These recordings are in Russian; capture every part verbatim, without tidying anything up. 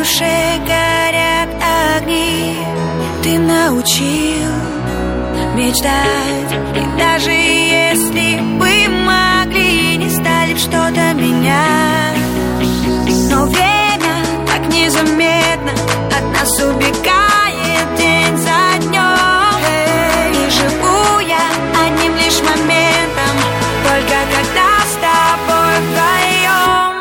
душе горят огни. Ты научил мечтать. И даже если бы могли, не стали б что-то менять. Но время так незаметно от нас убегает день за днем. И живу я одним лишь моментом, только когда с тобой вдвоем.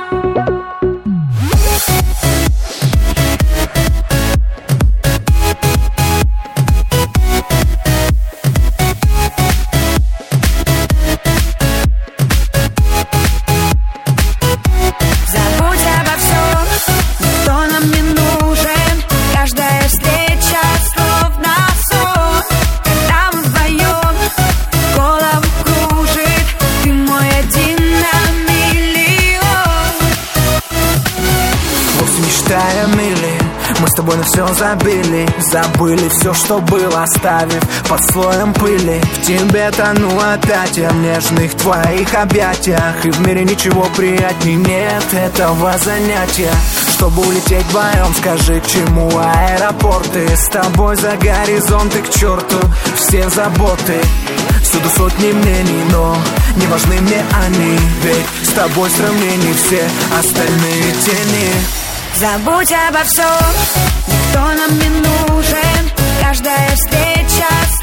Забудь обо всем, никто нам не нужен. Каждая встреча словно сон. Когда мы вдвоем, голову кружит. Ты мой один на миллион. Вовсе не считая мили, мы с тобой на все забили. Забыли все, что было, оставив под слоем пыли. В тебе тонула Татья, в нежных твоих объятиях. И в мире ничего приятней нет этого занятия. Чтобы улететь вдвоем, скажи, чему аэропорты. С тобой за горизонты, к черту все заботы. Всюду сотни мнений, но не важны мне они. Ведь с тобой в сравнении все остальные тени. Забудь обо всем, никто нам не нужен. Каждая встреча